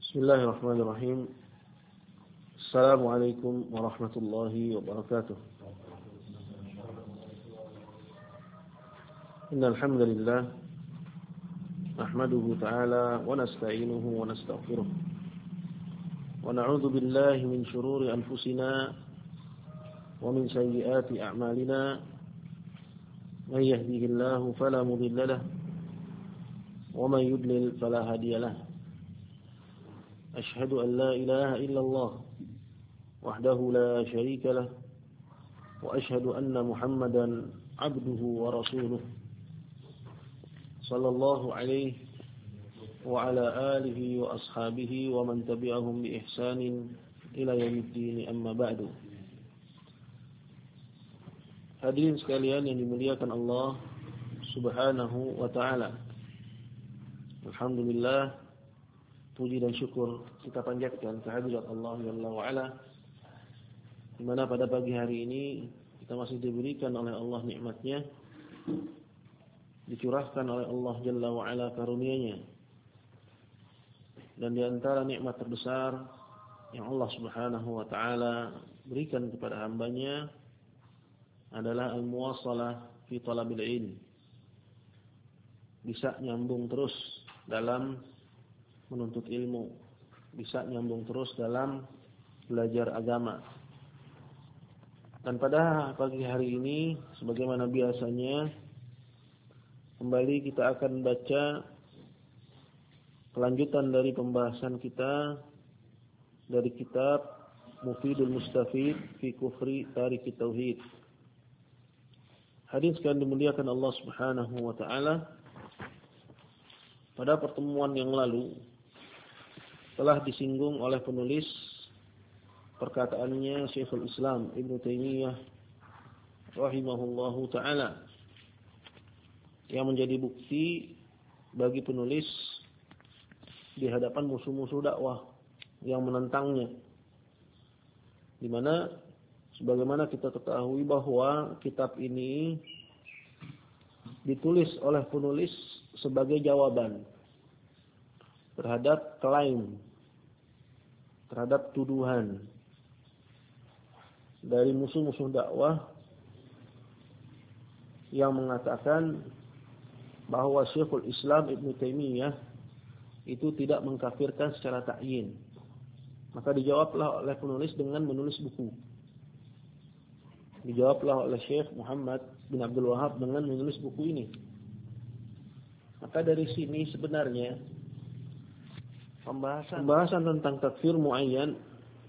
Bismillahirrahmanirrahim. Assalamualaikum warahmatullahi wabarakatuh. Innal hamdalillah nahmaduhu ta'ala wa nasta'inuhu wa nastaghfiruh. Wa na'udzu billahi min shururi anfusina wa min sayyiati a'malina. Man yahdihillahu fala mudilla lahu wa man yudlil fala hadiya lahu. أشهد أن لا إله إلا الله وحده لا شريك له وأشهد أن محمدا عبده ورسوله صلى الله عليه وعلى آله وأصحابه ومن تبعهم بإحسان إلى يوم الدين أما بعد. Hadirin sekalian yang dimuliakan Allah Subhanahu wa ta'ala, alhamdulillah, puji dan syukur kita panjatkan kehadirat Allah Jalla wa'ala, di mana pada pagi hari ini kita masih diberikan oleh Allah nikmatnya, dicurahkan oleh Allah Jalla wa'ala karunia-Nya. Dan di antara nikmat terbesar yang Allah Subhanahu wa ta'ala berikan kepada hambanya adalah al-muwasalah fi talabil ilm. Bisa nyambung terus dalam menuntut ilmu, bisa nyambung terus dalam belajar agama. Dan pada pagi hari ini, sebagaimana biasanya, kembali kita akan baca kelanjutan dari pembahasan kita dari kitab Mufidul Mustafid fi Kufri Tariki Tauhid. Hadirin sekalian dimuliakan Allah Subhanahu wa ta'ala, pada pertemuan yang lalu telah disinggung oleh penulis perkataannya Syekhul Islam Ibnu Taimiyah rahimahullahu ta'ala, yang menjadi bukti bagi penulis di hadapan musuh-musuh dakwah yang menentangnya, di mana sebagaimana kita ketahui bahwa kitab ini ditulis oleh penulis sebagai jawaban terhadap klaim, terhadap tuduhan dari musuh-musuh dakwah yang mengatakan bahwa Syekhul Islam Ibnu Taimiyah itu tidak mengkafirkan secara ta'yin. Maka dijawablah oleh penulis dengan menulis buku. Dijawablah oleh Syekh Muhammad bin Abdul Wahab dengan menulis buku ini. Maka dari sini sebenarnya pembahasan tentang takfir muayyan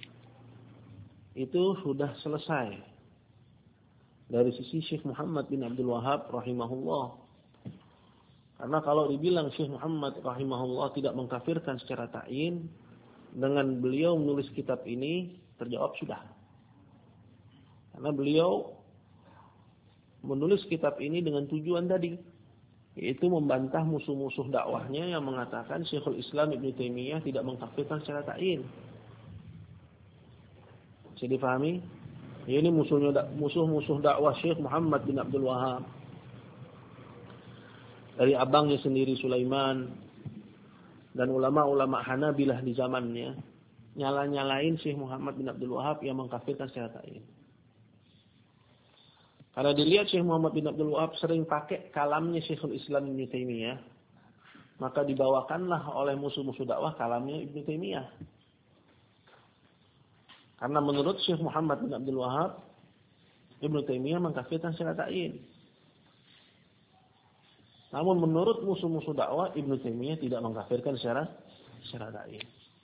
itu sudah selesai dari sisi Syekh Muhammad bin Abdul Wahab rahimahullah. Karena kalau dibilang Syekh Muhammad rahimahullah tidak mengkafirkan secara ta'yin, dengan beliau menulis kitab ini terjawab sudah. Karena beliau menulis kitab ini dengan tujuan tadi, yaitu membantah musuh-musuh dakwahnya yang mengatakan Syekhul Islam Ibnu Taimiyah tidak mengkafirkan secara ta'yin. Bisa dipahami? Ini musuh-musuh dakwah Syekh Muhammad bin Abdul Wahab. Dari abangnya sendiri Sulaiman dan ulama-ulama Hanabilah di zamannya nyala-nyalain Syekh Muhammad bin Abdul Wahab yang mengkafirkan secara ta'yin. Karena dilihat Syekh Muhammad bin Abdul Wahab sering pakai kalamnya Syekhul Islam Ibnu Taimiyah, maka dibawakanlah oleh musuh-musuh dakwah kalamnya Ibnu Taimiyah. Karena menurut Syekh Muhammad bin Abdul Wahab, Ibnu Taimiyah mengkafirkan secara ta'yin. Namun menurut musuh-musuh dakwah, Ibnu Taimiyah tidak mengkafirkan secara ta'yin.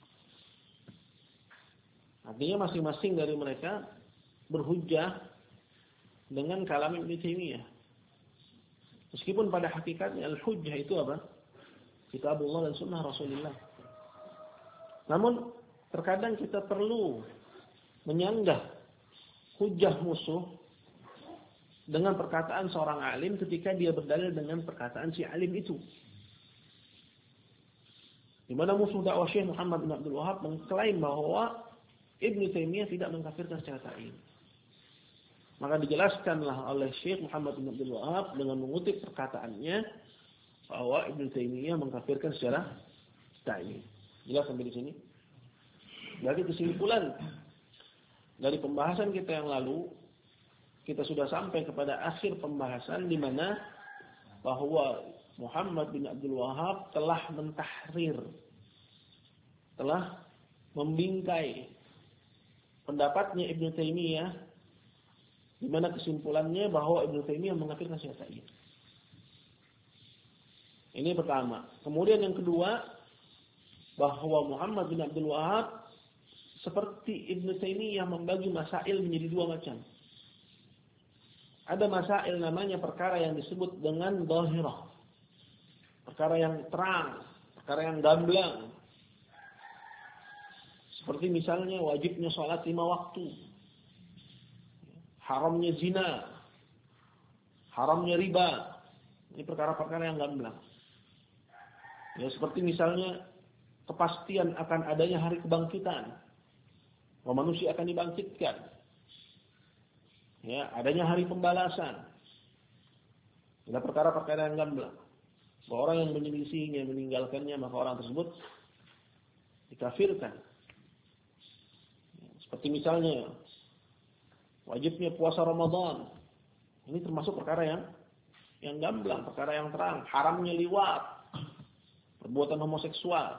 Artinya masing-masing dari mereka berhujjah dengan kalam Ibnu Taimiyah. Meskipun pada hakikatnya al-hujjah itu apa? Kitabullah dan sunnah Rasulullah. Namun terkadang kita perlu menyanggah hujjah musuh dengan perkataan seorang alim ketika dia berdalil dengan perkataan si alim itu. Di mana musuh dakwah Syekh Muhammad bin Abdul Wahab mengklaim bahwa Ibnu Taimiyah tidak mengkafirkan secara ta'yin. Maka dijelaskanlah oleh Syekh Muhammad bin Abdul Wahab dengan mengutip perkataannya bahwa Ibnu Taimiyah mengkafirkan secara ta'yin. Jelas sampai di sini? Berarti kesimpulan dari pembahasan kita yang lalu, kita sudah sampai kepada akhir pembahasan di mana bahwa Muhammad bin Abdul Wahhab telah mentahrir, telah membingkai pendapatnya Ibnu Taimiyah, di mana kesimpulannya bahwa Ibnu Taimiyah mengkafirkan Syekh Sa'id. Ini pertama. Kemudian yang kedua, bahwa Muhammad bin Abdul Wahhab seperti Ibnu Taimiyah membagi masail menjadi dua macam. Ada masail namanya perkara yang disebut dengan dhahirah. Perkara yang terang, perkara yang gamblang. Seperti misalnya wajibnya sholat 5 waktu. Haramnya zina. Haramnya riba. Ini perkara-perkara yang gamblang. Ya, seperti misalnya kepastian akan adanya hari kebangkitan. Bahwa manusia akan dibangkitkan. Ya, adanya hari pembalasan. Ini perkara-perkara yang gamblang. Bahwa orang yang menyelisihinya, meninggalkannya, maka orang tersebut dikafirkan. Ya, seperti misalnya wajibnya puasa Ramadan. Ini termasuk perkara yang gamblang, perkara yang terang. Haramnya liwat, perbuatan homoseksual.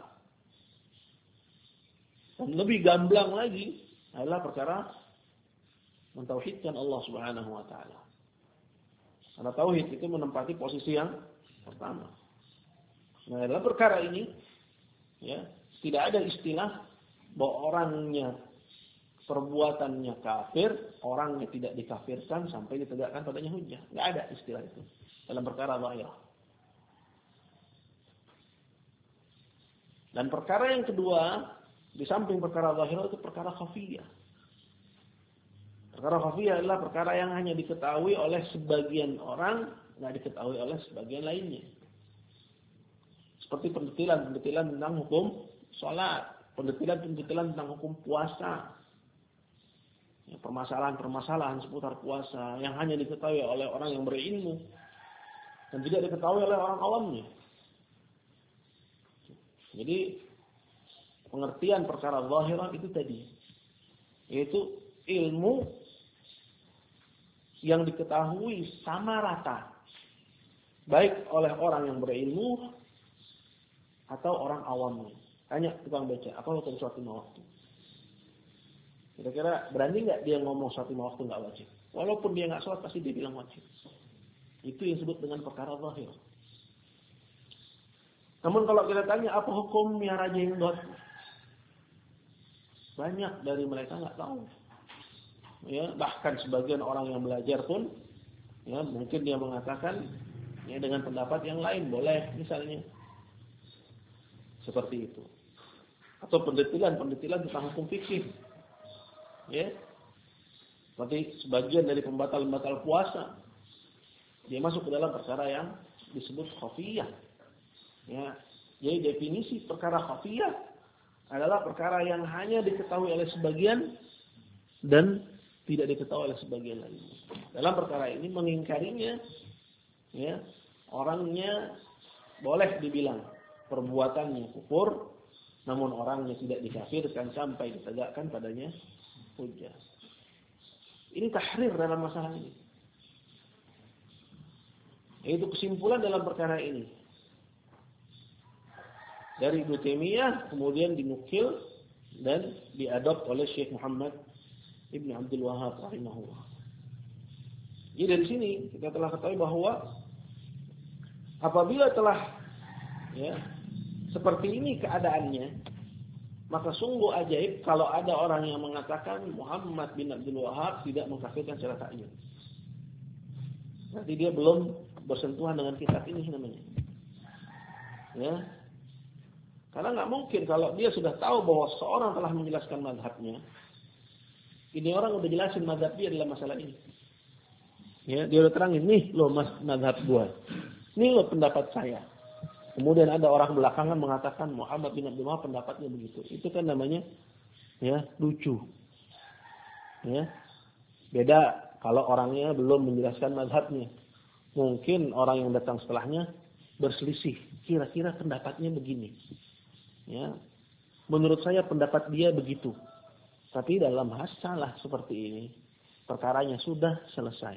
Dan lebih gamblang lagi adalah perkara mentauhidkan Allah Subhanahu wa taala. Karena tauhid itu menempati posisi yang pertama. Nah, dalam perkara ini ya, tidak ada istilah bahwa orangnya perbuatannya kafir, orangnya tidak dikafirkan sampai ditegakkan padanya hujjah. Enggak ada istilah itu dalam perkara zahir. Dan perkara yang kedua, di samping perkara zahir itu perkara khafiyah. Perkara khafiyah adalah perkara yang hanya diketahui oleh sebagian orang, enggak diketahui oleh sebagian lainnya. Seperti pendetilan tentang hukum salat, pendetilan tentang hukum puasa. Ya, permasalahan-permasalahan seputar puasa yang hanya diketahui oleh orang yang berilmu dan tidak diketahui oleh orang awamnya. Jadi pengertian perkara zahirah itu tadi, yaitu ilmu yang diketahui sama rata, baik oleh orang yang berilmu atau orang awamnya. Tanya tukang beca, apa hukum sholat 5 waktu? Kira-kira berani nggak dia ngomong sholat 5 waktu nggak wajib? Walaupun dia nggak sholat pasti dia bilang wajib. Itu yang disebut dengan perkara zahir. Namun kalau kita tanya apa hukumnya Raja Hindot, banyak dari mereka nggak tahu. Ya, bahkan sebagian orang yang belajar pun, ya mungkin dia mengatakan, ya dengan pendapat yang lain boleh misalnya, seperti itu. Atau pendetilan tentang hukum fikih. Ya, seperti sebagian dari pembatal-pembatal puasa, dia masuk ke dalam perkara yang disebut khafiyah. Ya, jadi definisi perkara khafiyah adalah perkara yang hanya diketahui oleh sebagian dan tidak diketahui oleh sebagian lainnya. Dalam perkara ini mengingkarinya, ya, orangnya boleh dibilang perbuatannya kufur, namun orangnya tidak dikafirkan sampai ditegakkan padanya hujjah. Ini tahrir dalam masalah ini. Itu kesimpulan dalam perkara ini. Dari Ibnu Taimiyah kemudian dinukil dan diadopt oleh Syekh Muhammad Ibn Abdul Wahhab rahimahullah. Jadi dari sini kita telah ketahui bahwa apabila telah ya seperti ini keadaannya, maka sungguh ajaib kalau ada orang yang mengatakan Muhammad bin Abdul Wahhab tidak mengkafirkan secara ta'yin. Berarti dia belum bersentuhan dengan kitab ini namanya. Ya. Karena nggak mungkin kalau dia sudah tahu bahwa seorang telah menjelaskan mazhabnya, ini orang udah jelasin mazhab dia dalam masalah ini. Ya, dia udah terangin, nih loh mazhab gua. Nih loh pendapat saya. Kemudian ada orang belakangan mengatakan Muhammad bin Abdul Wahhab pendapatnya begitu. Itu kan namanya ya lucu. Ya. Beda kalau orangnya belum menjelaskan mazhabnya. Mungkin orang yang datang setelahnya berselisih. Kira-kira pendapatnya begini. Ya. menurut saya pendapat dia begitu. Tapi dalam masalah seperti ini, perkaranya sudah selesai.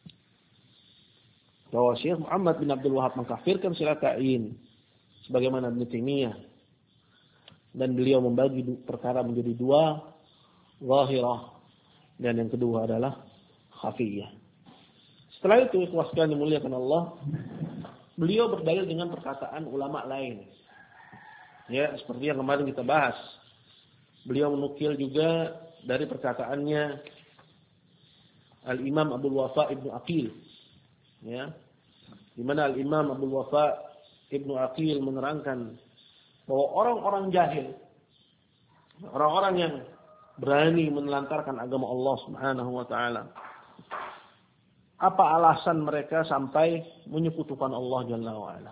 Bahwa Syekh Muhammad bin Abdul Wahab mengkafirkan silatain sebagaimana Ibnu Taimiyah, dan beliau membagi perkara menjadi dua, zahirah dan yang kedua adalah khafiyah. Setelah itu, ikhwah sekalian dimuliakan Allah, beliau berdalil dengan perkataan ulama lain. Ya, seperti yang kemarin kita bahas. Beliau menukil juga dari perkataannya Al-Imam Abdul Wafa Ibnu Aqil. Ya. Di mana Al-Imam Abdul Wafa Ibnu Aqil menerangkan bahwa orang-orang jahil, orang-orang yang berani menelantarkan agama Allah Subhanahu wa taala, apa alasan mereka sampai menyekutukan Allah Jalla wa ala?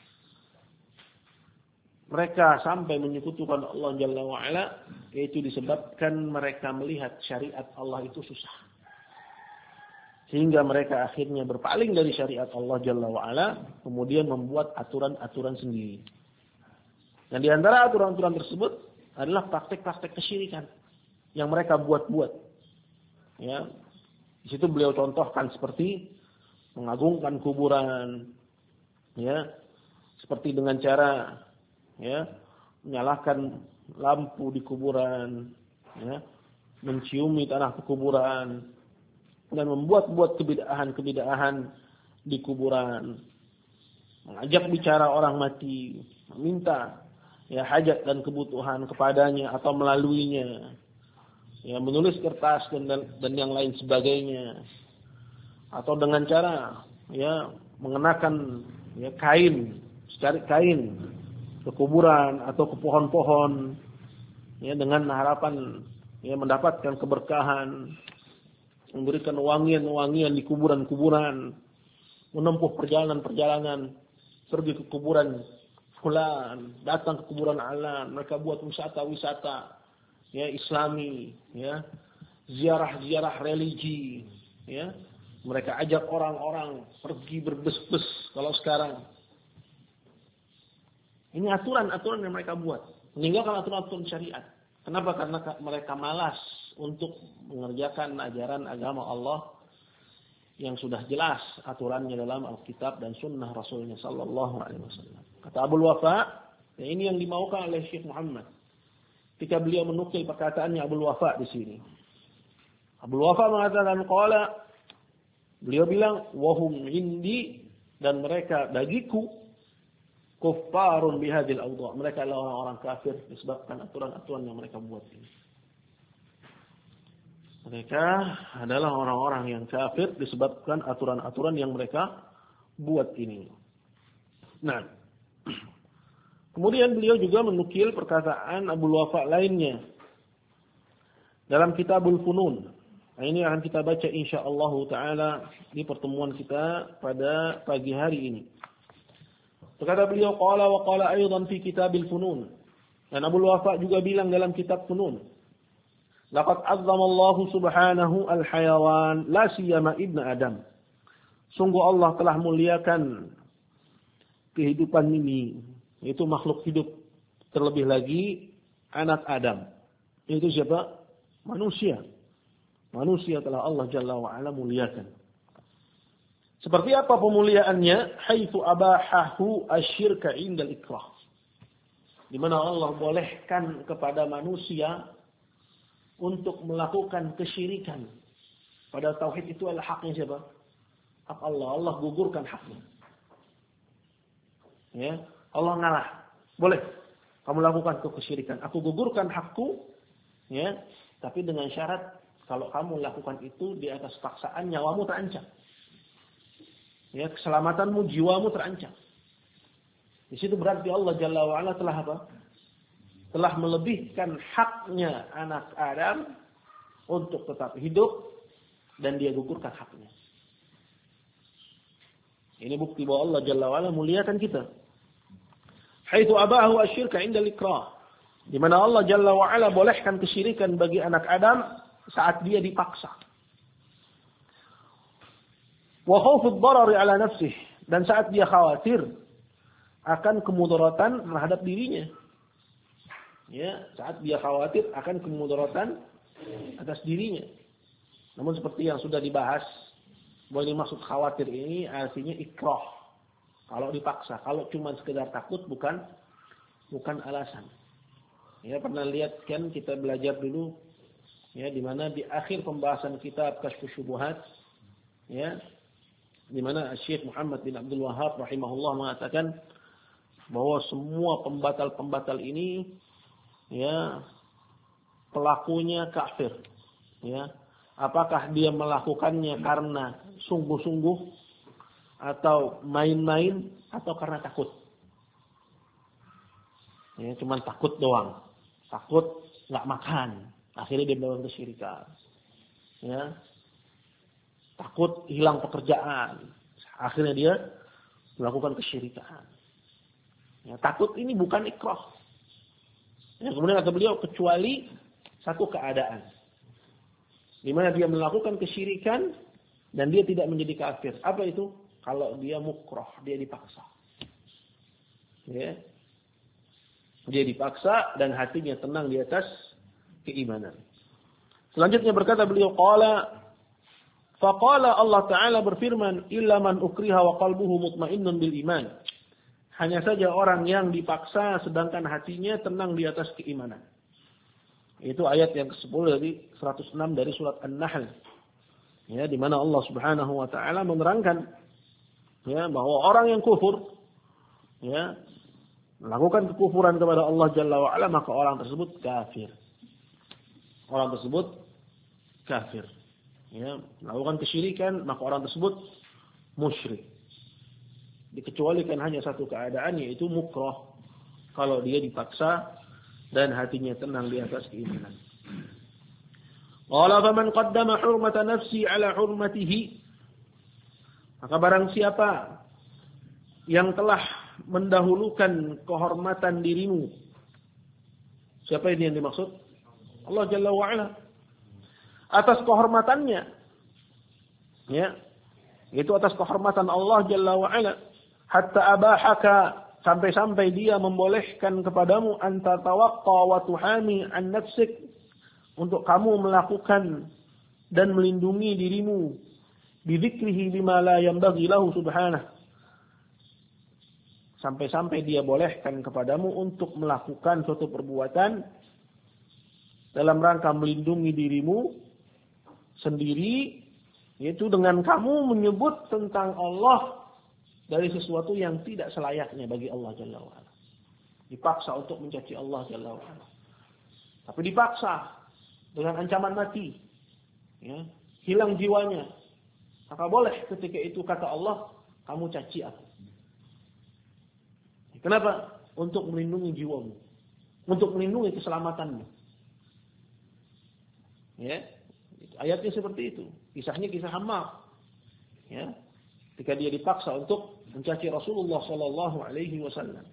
Mereka sampai menyekutukan Allah Jalla wa ala yaitu disebabkan mereka melihat syariat Allah itu susah. Sehingga mereka akhirnya berpaling dari syariat Allah Jalla wa ala, kemudian membuat aturan-aturan sendiri. Dan di antara aturan-aturan tersebut adalah praktek-praktek kesyirikan yang mereka buat-buat. Ya. Di situ beliau contohkan seperti mengagungkan kuburan, ya, seperti dengan cara, ya, menyalakan lampu di kuburan, ya, menciumi tanah kuburan, dan membuat-buat kebid'ahan di kuburan, mengajak bicara orang mati, meminta, ya, hajat dan kebutuhan kepadanya atau melaluinya, ya, menulis kertas dan yang lain sebagainya, atau dengan cara, ya, mengenakan, ya, kain, secari kain ke kuburan atau ke pohon-pohon, ya, dengan harapan, ya, mendapatkan keberkahan, memberikan wangian-wangian di kuburan-kuburan, menempuh perjalanan-perjalanan, pergi ke kuburan fulan, datang ke kuburan alan, mereka buat wisata-wisata, ya, Islami, ya, ziarah-ziarah religi, ya, mereka ajak orang-orang pergi berbes-bes kalau sekarang. Ini aturan-aturan yang mereka buat, meninggalkan aturan-aturan syariat. Kenapa? Karena mereka malas untuk mengerjakan ajaran agama Allah yang sudah jelas aturannya dalam Alkitab dan Sunnah Rasulnya Sallallahu Alaihi Wasallam. Kata Abdul Wafa, ya, ini yang dimaukan oleh Syekh Muhammad. Ketika beliau menukil perkataannya Abdul Wafa di sini, Abdul Wafa mengatakan, qala, beliau bilang, wahum indi, dan mereka bagiku, kuffarun bihadil awda'. Mereka adalah orang-orang kafir disebabkan aturan-aturan yang mereka buat ini. Mereka adalah orang-orang yang kafir disebabkan aturan-aturan yang mereka buat ini. Nah, kemudian beliau juga menukil perkataan Abdul Wafa lainnya dalam Kitabul Funun. Nah, ini akan kita baca insyaallah taala di pertemuan kita pada pagi hari ini. Berkata beliau, qala wa qala aidan fi Kitabil Funun. Dan Abdul Wafa juga bilang dalam kitab Funun, laqad azzama Allah subhanahu al-hayawan la siyama ibn Adam. Sungguh Allah telah muliakan kehidupan ini, yaitu makhluk hidup, terlebih lagi anak Adam. Itu siapa? Manusia. Manusia telah Allah Jalla wa ala muliakan. Seperti apa pemuliaannya? Haitsu abahahu asyirka indal ikrah. Di mana Allah bolehkan kepada manusia untuk melakukan kesyirikan. Pada tauhid itu adalah haknya siapa? Hak Allah. Allah gugurkan haknya. Ya, Allah ngalah. Boleh kamu lakukan kesyirikan. Aku gugurkan hakku, ya, tapi dengan syarat kalau kamu lakukan itu di atas paksaan, nyawamu terancam. Ya, keselamatanmu, jiwamu terancam. Di situ berarti Allah Jalla wa ala telah apa? Telah melebihkan haknya anak Adam untuk tetap hidup dan dia gugurkan haknya. Ini bukti bahwa Allah Jalla wa ala muliakan kita. Haitsu abahu asyirka indal ikrah. Di mana Allah Jalla wa ala bolehkan kesyirikan bagi anak Adam saat dia dipaksa. Wa khawfud darari ala nafsihi, dan saat dia khawatir akan kemudaratan terhadap dirinya. Ya, saat dia khawatir akan kemudaratan atas dirinya. Namun seperti yang sudah dibahas, bahwa ini maksud khawatir ini artinya ikrah. Kalau dipaksa, kalau cuma sekedar takut bukan alasan. Ya, pernah lihat kan kita belajar dulu ya di mana di akhir pembahasan kitab Kasyfus Syubuhat ya, di mana Syekh Muhammad bin Abdul Wahhab rahimahullah mengatakan bahwa semua pembatal-pembatal ini ya pelakunya kafir. Ya. Apakah dia melakukannya karena sungguh-sungguh atau main-main atau karena takut? Ya, cuman takut doang. Takut enggak makan. Akhirnya dia melakukan kesyirikan. Ya. Takut hilang pekerjaan. Akhirnya dia melakukan kesyirikan. Ya, takut ini bukan ikrah. Ya, kemudian kata beliau kecuali satu keadaan di mana dia melakukan kesyirikan dan dia tidak menjadi kafir. Apa itu? Kalau dia mukrah, dia dipaksa. Ya. Dia dipaksa dan hatinya tenang di atas keimanan. Selanjutnya berkata beliau faqala Allah Ta'ala berfirman illa man ukriha wa qalbuhu mutmainnun bil iman. Hanya saja orang yang dipaksa sedangkan hatinya tenang di atas keimanan. Itu ayat yang ke-10 dari 106 dari surat An-Nahl. Ya, di mana Allah Subhanahu wa taala menerangkan ya bahwa orang yang kufur ya melakukan kekufuran kepada Allah Jalla wa Ala, maka orang tersebut kafir. Orang tersebut kafir. Ya, melakukan kesyirikan, maka orang tersebut musyrik. Dikecualikan hanya satu keadaan, yaitu mukrah. Kalau dia dipaksa dan hatinya tenang di atas keimanan. Qala faman qaddama hurmata nafsi ala hurmatihi. Maka barang siapa yang telah mendahulukan kehormatan dirimu. Siapa ini yang dimaksud? Allah Jalla wa Ala. Atas kehormatannya. Ya. Itu atas kehormatan Allah Jalla wa Ala. Hatta abahaka, sampai-sampai dia membolehkan kepadamu anta tawaqqa wa tuhami an nafsik, untuk kamu melakukan dan melindungi dirimu bidzikrihi bima la yanbaghi lahu subhanahu. Sampai-sampai dia bolehkan kepadamu untuk melakukan suatu perbuatan dalam rangka melindungi dirimu sendiri, yaitu dengan kamu menyebut tentang Allah dari sesuatu yang tidak selayaknya bagi Allah Jalla wa'ala. Dipaksa untuk mencaci Allah Jalla wa'ala. Tapi dipaksa dengan ancaman mati. Ya, hilang jiwanya. Maka boleh ketika itu kata Allah, kamu caci aku. Kenapa? Untuk melindungi jiwamu. Untuk melindungi keselamatanmu. Ya, ayatnya seperti itu. Kisahnya kisah Ammar. Ya, ketika dia dipaksa untuk mencaci Rasulullah sallallahu alaihi wasallam.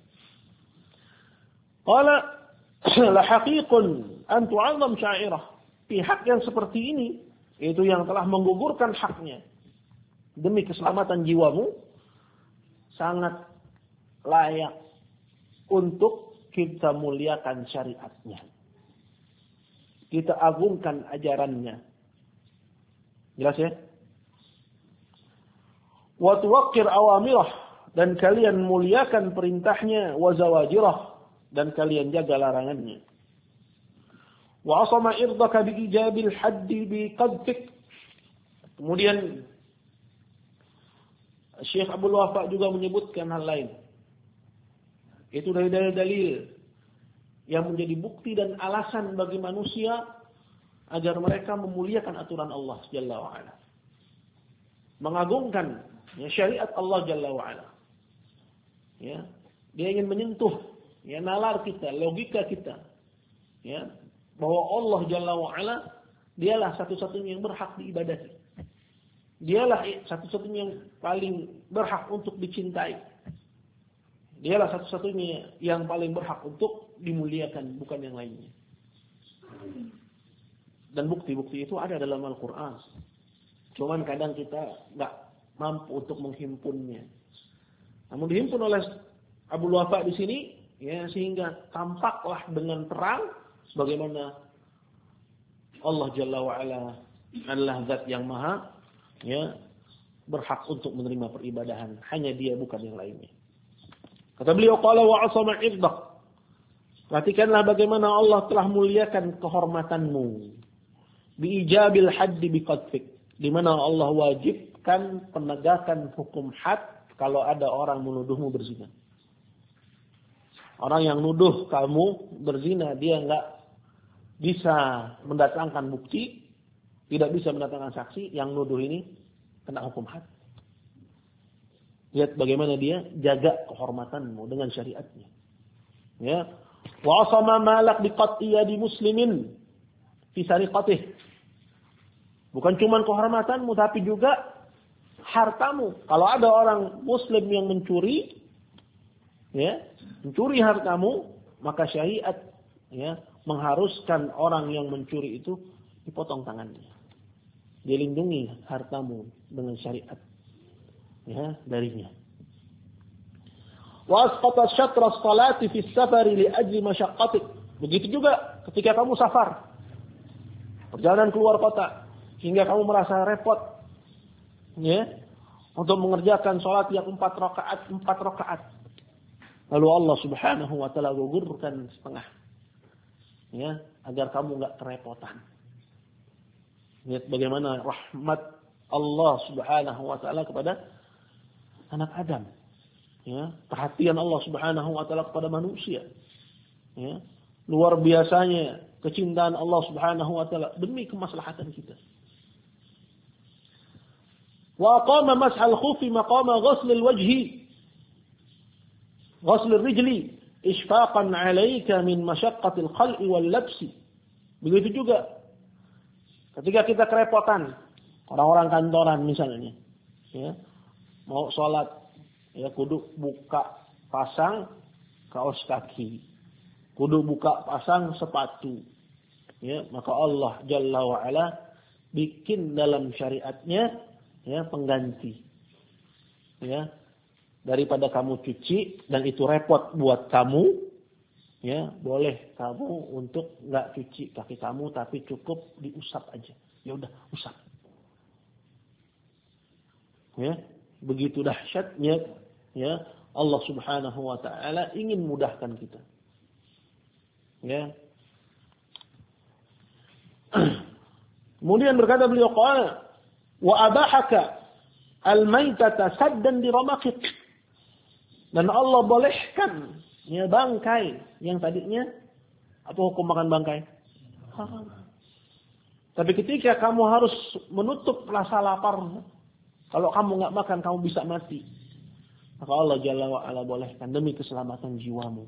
Qala la haqiqun an tu'azzam sya'irah. Pihak yang seperti ini, itu yang telah menggugurkan haknya demi keselamatan jiwamu, sangat layak untuk kita muliakan syariatnya. Kita agungkan ajarannya. Jelas ya? Wa tuwaqqir awamirah, dan kalian muliakan perintahnya, wa zawajirah, dan kalian jaga larangannya. Wa asama irdaka bi ijabil haddi bi qadfik. Kemudian Syekh Abdul Wafa juga menyebutkan hal lain. Itu dari dalil-dalil yang menjadi bukti dan alasan bagi manusia agar mereka memuliakan aturan Allah Jalla wa'ala. Mengagungkan ya, syariat Allah Jalla wa'ala. Ya, dia ingin menyentuh ya, nalar kita, logika kita. Ya, bahwa Allah Jalla wa'ala dialah satu-satunya yang berhak diibadahi. Dialah satu-satunya yang paling berhak untuk dicintai. Dialah satu-satunya yang paling berhak untuk dimuliakan, bukan yang lainnya. Dan bukti-bukti itu ada dalam Al-Quran. Cuman kadang kita nggak mampu untuk menghimpunnya. Namun dihimpun oleh Abdul Wafa di sini, Ya, sehingga tampaklah dengan terang bagaimana Allah Jalla wa Ala adalah zat yang maha berhak untuk menerima peribadahan. Hanya Dia, bukan yang lainnya. Kata beliau, qala wa asama irdak. Perhatikanlah bagaimana Allah telah muliakan kehormatanmu. Biijabil haddi biqadfik. Di mana Allah wajibkan penegakan hukum had kalau ada orang menuduhmu berzina. Orang yang nuduh kamu berzina, dia enggak bisa mendatangkan bukti, tidak bisa mendatangkan saksi, yang nuduh ini kena hukum had. Lihat bagaimana dia jaga kehormatanmu dengan syariatnya. Ya. Wa asama malak biqat'i yadi muslimin fi sariqatih. Bukan cuma kehormatanmu tapi juga hartamu. Kalau ada orang muslim yang mencuri, mencuri hartamu, maka syariat mengharuskan orang yang mencuri itu dipotong tangannya. Dilindungi hartamu dengan syariat darinya. Wa asqata syatra as-salati fi as-safari li ajli masyaqqatik. Begitu juga ketika kamu safar, perjalanan keluar kota, hingga kamu merasa repot untuk mengerjakan salat yang 4 rakaat. Lalu Allah Subhanahu wa taala gugurkan setengah agar kamu enggak kerepotan. Lihat bagaimana rahmat Allah Subhanahu wa taala kepada anak Adam. Perhatian Allah Subhanahu wa taala kepada manusia. Luar biasanya kecintaan Allah Subhanahu wa taala demi kemaslahatan kita. Wa aqama mashal khufi maqama ghusl al-wajhi ghusl ar-rijli ishfaqan 'alayka min mashaqqati al-khal'i wal-labsi. Begitu juga ketika kita kerepotan, orang-orang kantoran misalnya, mau sholat, kudu buka pasang kaos kaki, kudu buka pasang sepatu, maka Allah Jalla wa Ala bikin dalam syariatnya pengganti, daripada kamu cuci dan itu repot buat kamu, boleh kamu untuk nggak cuci kaki kamu tapi cukup diusap aja, ya udah usap. Begitu dahsyatnya Allah Subhanahu wa taala ingin mudahkan kita. Kemudian berkata beliau, qala wa abahaka al-maitata saddan di ramakik. Dan Allah bolehkan bangkai yang tadinya apa hukum makan bangkai? Haram. Tapi ketika kamu harus menutup rasa lapar, kalau kamu enggak makan kamu bisa mati. Maka Allah Jalla wa Ala bolehkan demi keselamatan jiwamu.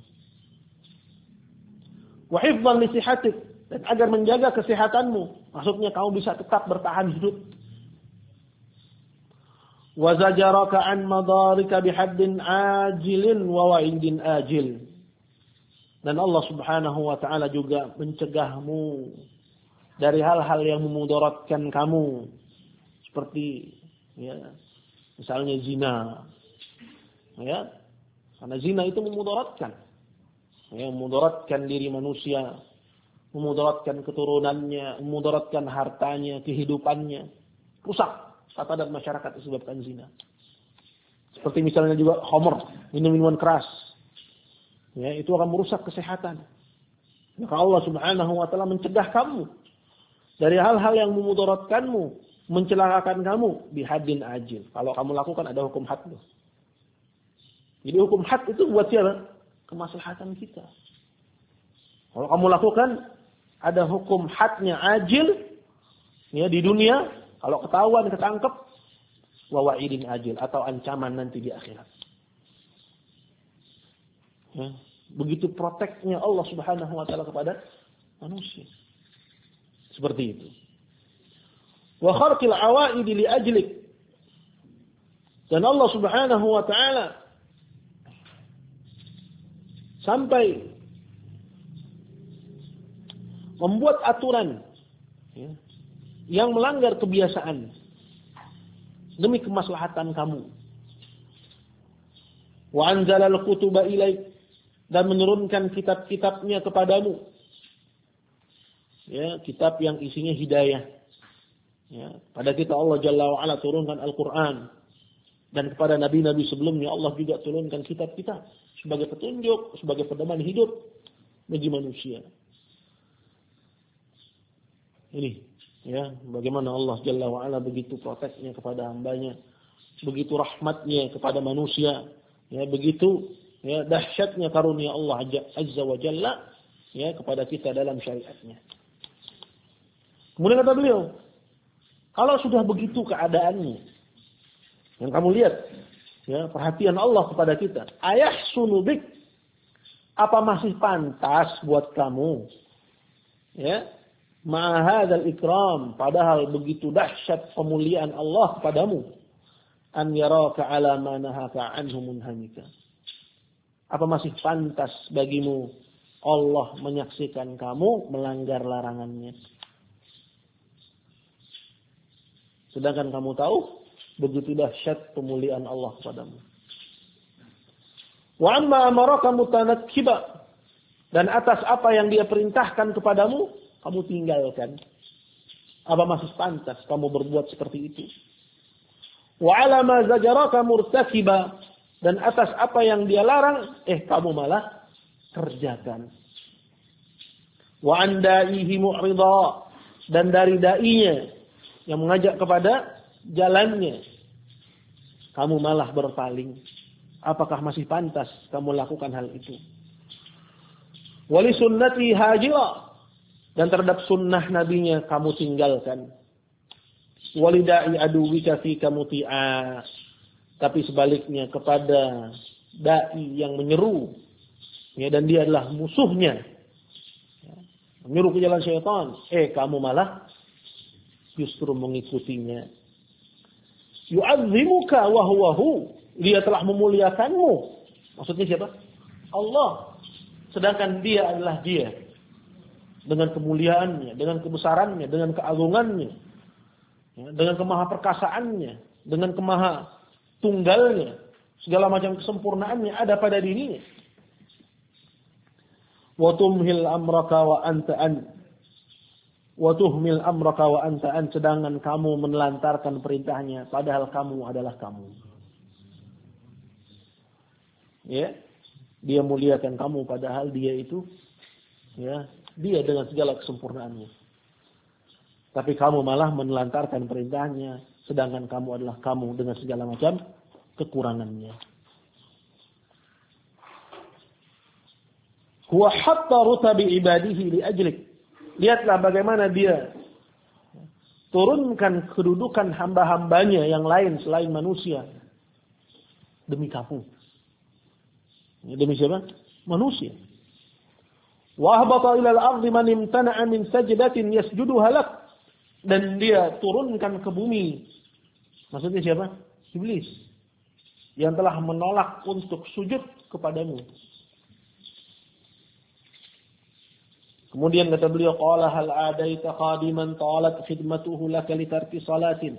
Wa hifdhan li sihatik, dan agar menjaga kesehatanmu, maksudnya kamu bisa tetap bertahan hidup. Wa zajaraka an madarika bihaddin ajilin wa wa'idin ajil. Dan Allah Subhanahu wa taala juga mencegahmu dari hal-hal yang memudaratkan kamu, seperti misalnya zina. Karena zina itu memudaratkan. Memudaratkan diri manusia, memudaratkan keturunannya, memudaratkan hartanya, kehidupannya. Rusak tata dan masyarakat disebabkan zina. Seperti misalnya juga khamr, minum-minuman keras. Itu akan merusak kesehatan. Maka Allah Subhanahu wa taala mencegah kamu dari hal-hal yang memudaratkanmu, mencelakakan kamu bihadin ajil. Kalau kamu lakukan ada hukum had. Jadi hukum had itu buat siapa? Kemaslahatan kita. Kalau kamu lakukan ada hukum hadnya ajil di dunia, kalau ketahuan ketangkep wa wa'idin ajil, atau ancaman nanti di akhirat. Begitu proteknya Allah Subhanahu wa taala kepada manusia. Seperti itu. Wa kharqil awaid li ajlik. Dan Allah Subhanahu wa taala sampai membuat aturan yang melanggar kebiasaan demi kemaslahatan kamu. Wa anzalal kutuba ilaik, dan menurunkan kitab-kitabnya kepadamu. Ya, kitab yang isinya hidayah. Ya, pada kita Allah Jalla wa Ala turunkan Al-Quran. Dan kepada nabi-nabi sebelumnya Allah juga turunkan kitab-kitab sebagai petunjuk, sebagai pedoman hidup bagi manusia. Ini, ya, bagaimana Allah Jalla wa Ala begitu proteknya kepada hambanya, begitu rahmatnya kepada manusia, ya, begitu, ya, dahsyatnya karunia Allah Azza wa Jalla, ya, kepada kita dalam syariatnya. Kemudian kata beliau, kalau sudah begitu keadaannya, yang kamu lihat, ya, perhatian Allah kepada kita, ayahsunu bik, apa masih pantas buat kamu, ya, ma'ahadzal ikram, padahal begitu dahsyat pemuliaan Allah kepadamu, an yaraka ala ma nahaka anhu munhamika. Apa masih pantas bagimu Allah menyaksikan kamu melanggar larangannya? Sedangkan kamu tahu begitu dahsyat pemuliaan Allah kepadamu. Wa amma amaraka mutanakkiba, dan atas apa yang dia perintahkan kepadamu kamu tinggalkan. Apa masih pantas kamu berbuat seperti itu? Wa ala ma zajaraka murtakiba, dan atas apa yang dia larang kamu malah kerjakan. Wa an da'ihi mu'rida, dan dari dai-nya yang mengajak kepada jalannya kamu malah berpaling. Apakah masih pantas kamu lakukan hal itu? Wali sunnati hajira, dan terhadap sunnah nabinya kamu tinggalkan. Walida'i aduwika fika muti'a, tapi sebaliknya kepada dai yang menyeru, ya, dan dia adalah musuhnya, ya, menyeru ke jalan syaitan, kamu malah justru mengikutinya. Yu'azzimuka wa huwahu, dia telah memuliakanmu. Maksudnya siapa? Allah. Sedangkan dia adalah dia. Dengan kemuliaannya, dengan kebesarannya, dengan keagungannya, ya, dengan kemahaperkasaannya, dengan kemaha tunggalnya, segala macam kesempurnaannya ada pada dirinya. Wa tumhil amraka wa anta an, wa tuhmil amraka wa anta an, sedangkan kamu menelantarkan perintahnya padahal kamu adalah kamu. Ya, dia muliakan kamu padahal dia itu, ya, dia dengan segala kesempurnaannya. Tapi kamu malah menelantarkan perintahnya, sedangkan kamu adalah kamu dengan segala macam kekurangannya. Huwa hatta rutabi ibadihi li ajlik. Lihatlah bagaimana dia turunkan kedudukan hamba-hambanya yang lain selain manusia demi kamu. Demi siapa? Manusia. Wa ahbata ila al-ardi man imtana'a min sajdatin yasjuduha lak, dan dia turunkan ke bumi. Maksudnya siapa? Iblis. Yang telah menolak untuk sujud kepadamu. Kemudian kata beliau, qala hal adaita qadiman talat khidmatuhu laka li tarki salatin.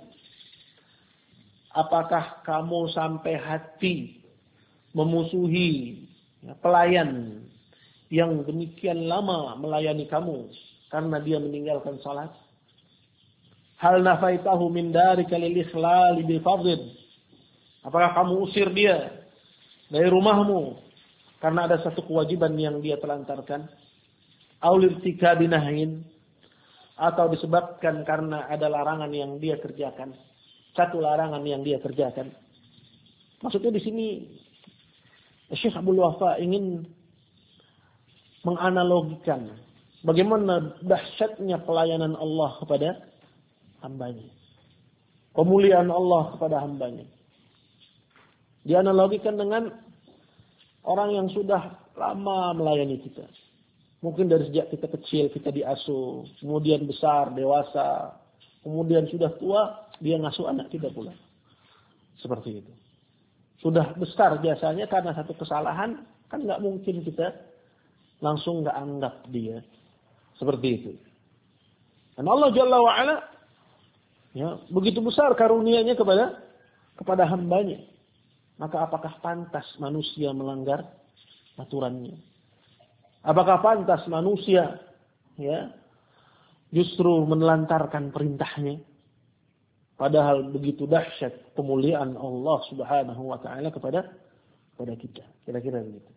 Apakah kamu sampai hati memusuhi pelayan yang demikian lama melayani kamu karena dia meninggalkan salat? Hal nafaitahu min darika lil ikhlal bi fardh. Apakah kamu usir dia dari rumahmu karena ada satu kewajiban yang dia telantarkan? Aul irtikabi nahyin, atau disebabkan karena ada larangan yang dia kerjakan. Satu larangan yang dia kerjakan. Maksudnya di sini Syekh Abdul Wafa ingin menganalogikan bagaimana dahsyatnya pelayanan Allah kepada hambanya. Pemuliaan Allah kepada hambanya. Dianalogikan dengan orang yang sudah lama melayani kita. Mungkin dari sejak kita kecil kita diasuh, kemudian besar, dewasa, kemudian sudah tua, dia ngasuh anak kita pula. Seperti itu. Sudah besar biasanya karena satu kesalahan, kan nggak mungkin kita langsung nggak anggap dia. Seperti itu. Dan Allah Jalla wa'ala, ya, begitu besar karunia-Nya kepada hambanya. Maka apakah pantas manusia melanggar aturannya. Apakah pantas manusia ya justru menelantarkan perintahnya? Padahal begitu dahsyat kemuliaan Allah Subhanahu wa taala kepada kita. Kira-kira begitu.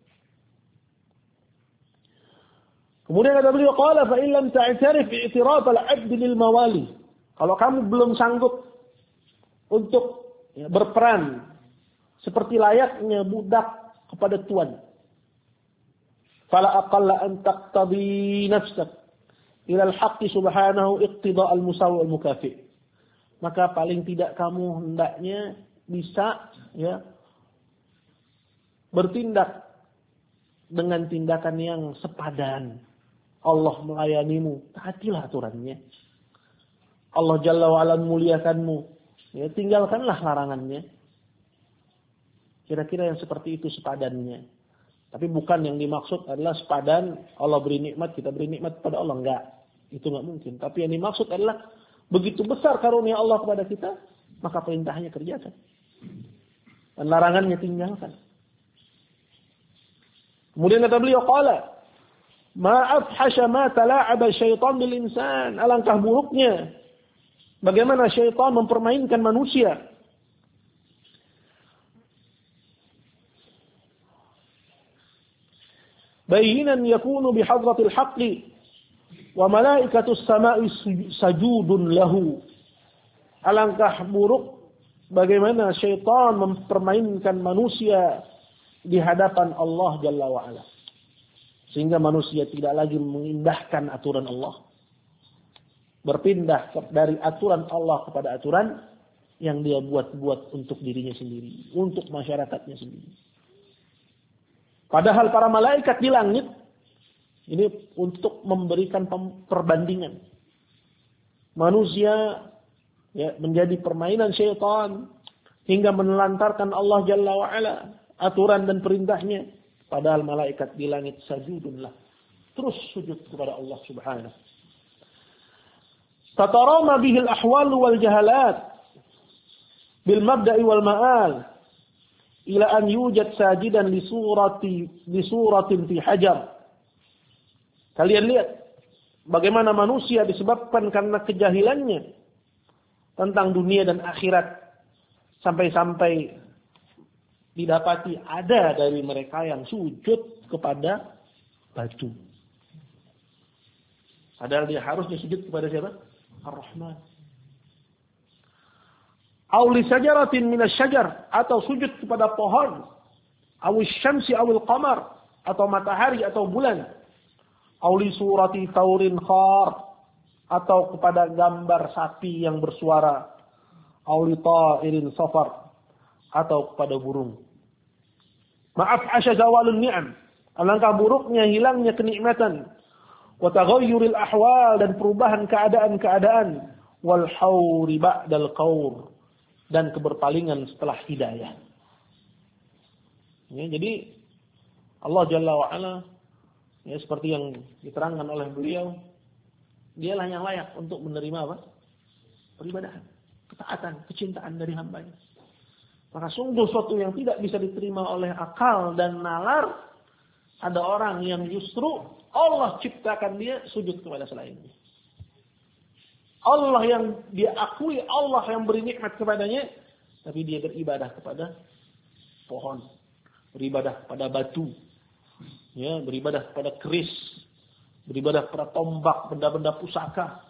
Kemudian kata beliau, qala fa in lam ta'tarif i'tiraf al-'abd lil mawali. Kalau kamu belum sanggup untuk berperan seperti layaknya budak kepada tuan, fala aqalla an taqtadi nafsak ila al-haqqi subhanahu iqtida' al-musawi al-mukafi'. Maka paling tidak kamu hendaknya bisa ya bertindak dengan tindakan yang sepadan. Allah melayanimu, taatilah aturannya. Allah Jalla wa Ala memuliakanmu, ya tinggalkanlah larangannya. Kira-kira yang seperti itu sepadannya. Tapi bukan yang dimaksud adalah sepadan Allah beri nikmat, kita beri nikmat pada Allah, enggak. Itu enggak mungkin. Tapi yang dimaksud adalah begitu besar karunia Allah kepada kita, maka perintahnya kerjakan. Dan larangannya tinggalkan. Kemudian kata beliau, qala ma afhasha ma tala'aba syaitan bil insan. Alangkah buruknya bagaimana syaitan mempermainkan manusia. Bayinan yakunu bihadratil haqqi wa malaikatus sama'i sajudun lahu. Alangkah buruk bagaimana syaitan mempermainkan manusia di hadapan Allah Jalla wa Ala. Sehingga manusia tidak lagi mengindahkan aturan Allah. Berpindah dari aturan Allah kepada aturan yang dia buat-buat untuk dirinya sendiri. Untuk masyarakatnya sendiri. Padahal para malaikat di langit ini untuk memberikan perbandingan. Manusia ya, menjadi permainan syaitan hingga menelantarkan Allah Jalla wa Ala, aturan dan perintahnya. Padahal malaikat di langit sajudunlah. Terus sujud kepada Allah Subhanahu. Tatarama bihil ahwal wal jahalat bil mabda'i wal ma'al ila an yujad sajidan li suratin fi hajar. Kalian lihat bagaimana manusia disebabkan karena kejahilannya tentang dunia dan akhirat sampai-sampai didapati ada dari mereka yang sujud kepada batu. Padahal dia harusnya sujud kepada siapa? Ar-Rahman. Auli sajaratin minas syajar, atau sujud kepada pohon. Awis syamsi awil qamar, atau matahari atau bulan. Auli surati taurin khar, atau kepada gambar sapi yang bersuara. Auli ta'irin safar, atau kepada burung. Maaf asya zawalun ni'am. Alangkah buruknya hilangnya kenikmatan. Wa taghayyuril ahwal, dan perubahan keadaan-keadaan. Wal hauri ba'dal qaur, dan keberpalingan setelah hidayah. Ya, jadi Allah Jalla wa Ala ya, seperti yang diterangkan oleh beliau, dialah yang layak untuk menerima apa? Peribadahan, ketaatan, kecintaan dari hambanya. Maka sungguh suatu yang tidak bisa diterima oleh akal dan nalar, ada orang yang justru Allah ciptakan dia sujud kepada selainnya. Allah yang dia akui, Allah yang beri nikmat kepadanya, tapi dia beribadah kepada pohon, beribadah kepada batu, ya, beribadah kepada keris, beribadah kepada tombak, benda-benda pusaka.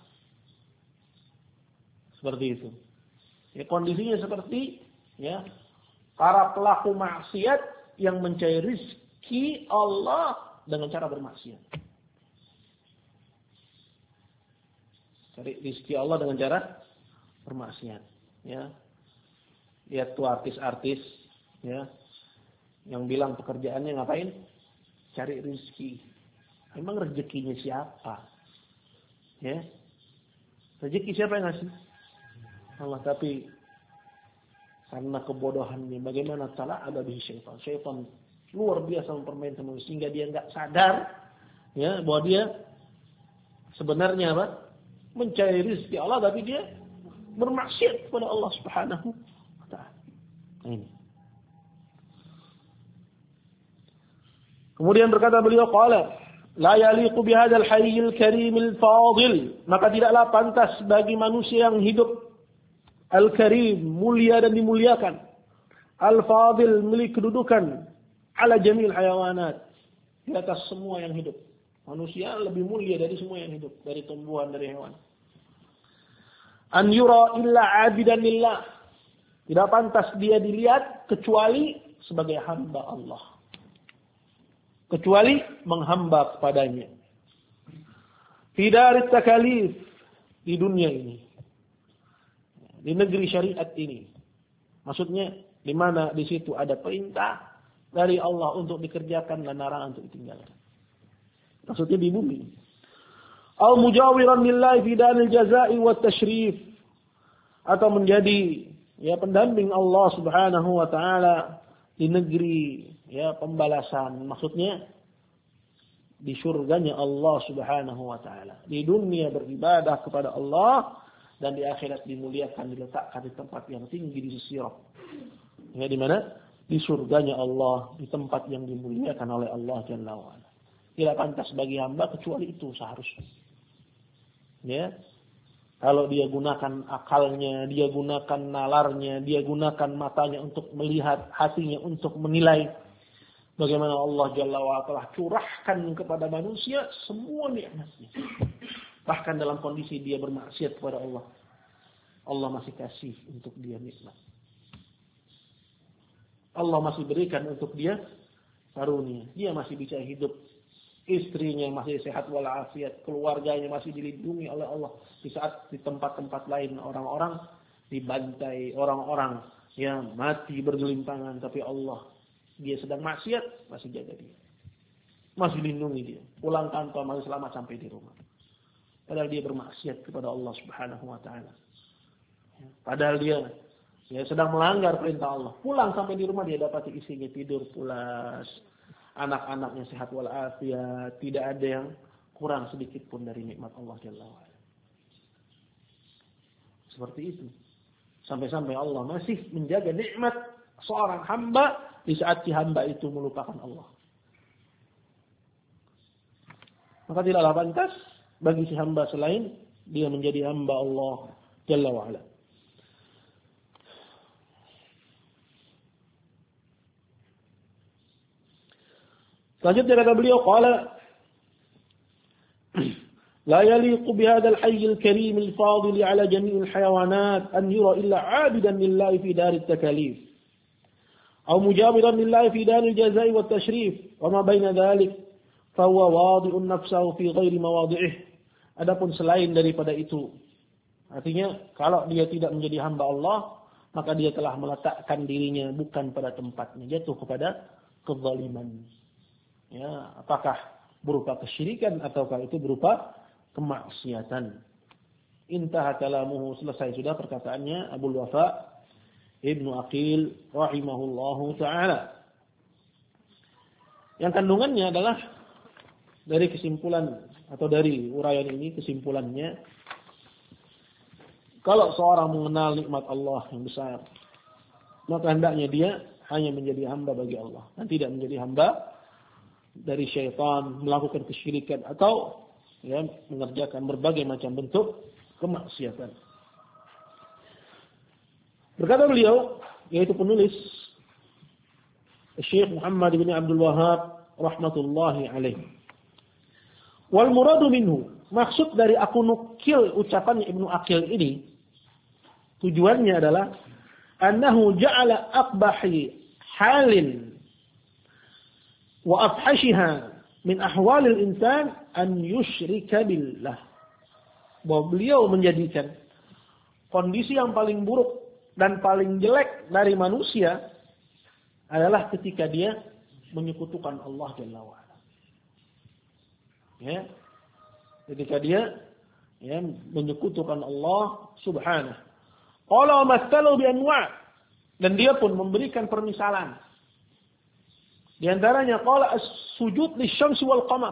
Seperti itu. Ya, kondisinya seperti ya, para pelaku maksiat yang mencari rizki Allah dengan cara bermaksiat. Cari rizki Allah dengan cara bermaksiat. Ya, lihat tuh artis-artis, ya, yang bilang pekerjaannya ngapain? Cari rizki. Emang rezekinya siapa? Ya, rezeki siapa yang ngasih? Allah. Tapi karena kebodohannya, bagaimana salah ada di syaitan. Syaitan luar biasa mempermainkan manusia sehingga dia enggak sadar ya bahwa dia sebenarnya apa? Mencari rezeki Allah, tapi dia bermaksiat kepada Allah Subhanahu wa taala. Ini. Kemudian berkata beliau, qala la yaliqu bihadzal hayyil karimil fadil, maka tidaklah pantas bagi manusia yang hidup al-karim, mulia dan dimuliakan, al-fadil, milik kedudukan, ala jamil hayawanat, di atas semua yang hidup. Manusia lebih mulia dari semua yang hidup, dari tumbuhan, dari hewan. An yura illa abidan lillah, tidak pantas dia dilihat kecuali sebagai hamba Allah, kecuali menghamba kepadanya. Fi darit takalif, di dunia ini, di negeri syariat ini. Maksudnya di mana di situ ada perintah dari Allah untuk dikerjakan dan larangan untuk ditinggalkan. Maksudnya di bumi. Au mujawiran lillahi fi daril jazaa'i wat tasyrif, atau menjadi pendamping Allah Subhanahu wa taala di negeri pembalasan. Maksudnya di surganya Allah Subhanahu wa taala. Di dunia beribadah kepada Allah dan di akhirat dimuliakan, diletakkan di tempat yang tinggi di sisi Rabb. Di mana? Di surganya Allah, di tempat yang dimuliakan oleh Allah Jalla wa ala. Tidak pantas bagi hamba kecuali itu seharusnya. Kalau dia gunakan akalnya, dia gunakan nalarnya, dia gunakan matanya untuk melihat, hatinya untuk menilai bagaimana Allah Jalla wa ala telah curahkan kepada manusia semua nikmatnya. Bahkan dalam kondisi dia bermaksiat kepada Allah, Allah masih kasih untuk dia nikmat. Allah masih berikan untuk dia karunia. Dia masih bisa hidup. Istrinya masih sehat walafiat. Keluarganya masih dilindungi oleh Allah. Di saat di tempat-tempat lain orang-orang dibantai. Orang-orang yang mati bergelimpangan. Tapi Allah, dia sedang maksiat, masih jaga dia. Masih lindungi dia. Pulang kantor masih selamat sampai di rumah. Padahal dia bermaksiat kepada Allah Subhanahu wa ta'ala. Padahal dia sedang melanggar perintah Allah. Pulang sampai di rumah dia dapati isinya tidur pulas. Anak-anaknya sehat walafiat. Tidak ada yang kurang sedikit pun dari nikmat Allah Jalla wa'ala. Seperti itu. Sampai-sampai Allah masih menjaga nikmat seorang hamba di saat si hamba itu melupakan Allah. Maka tidaklah pantas bagi si hamba selain dia menjadi hamba Allah Jalla wa'ala. Selanjutnya kata beliau, qala la yaliqu bihadzal hayyil karimil fadil ala jami'il hayawanat an yura illa 'abidan lillahi fi darit takalif aw mujabiran lillahi fi daril jazaa'i wat tashrif wa ma baina dhalik fa huwa wadi'un nafsahu fi ghairi mawadhi'ih. Adapun selain daripada itu, artinya kalau dia tidak menjadi hamba Allah, maka dia telah meletakkan dirinya bukan pada tempatnya, jatuh kepada kezaliman. Apakah berupa kesyirikan ataukah itu berupa kemaksiatan. Intaha kalamuhu, selesai sudah perkataannya Abul Wafa Ibnu Aqil rahimahullahu ta'ala. Yang kandungannya adalah dari kesimpulan atau dari uraian ini, kesimpulannya, kalau seorang mengenal nikmat Allah yang besar, maka hendaknya dia hanya menjadi hamba bagi Allah dan tidak menjadi hamba dari syaitan, melakukan kesyirikan atau mengerjakan berbagai macam bentuk kemaksiatan. Berkata beliau, yaitu penulis Syekh Muhammad bin Abdul Wahhab rahmatullahi alaihi. Wal muradu minhu, maksud dari aku nukil ucapan Ibnu Aqil ini, tujuannya adalah annahu ja'ala aqbahi halin wa afhashiha min ahwalil insan an yusyrika billah. Bahwa beliau menjadikan kondisi yang paling buruk dan paling jelek dari manusia adalah ketika dia menyekutukan Allah Jalla wa ala. Ketika dia menyekutukan Allah Subhanahu. Qala masalu bi anwa', dan dia pun memberikan permisalan. Di antaranya qala as-sujud lisyamsi wal qamar.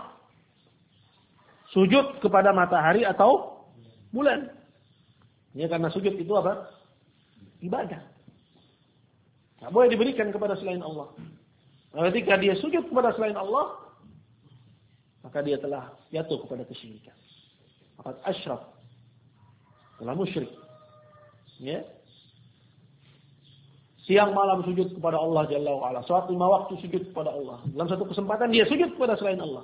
Sujud kepada matahari atau bulan. Karena sujud itu apa? Ibadah. Tidak boleh diberikan kepada selain Allah. Ketika dia sujud kepada selain Allah, maka dia telah jatuh kepada kesyirikan. Maka asyraf, telah musyrik. Ya. Siang malam sujud kepada Allah Jalla wa'ala. Salat 5 waktu sujud kepada Allah. Dalam satu kesempatan dia sujud kepada selain Allah.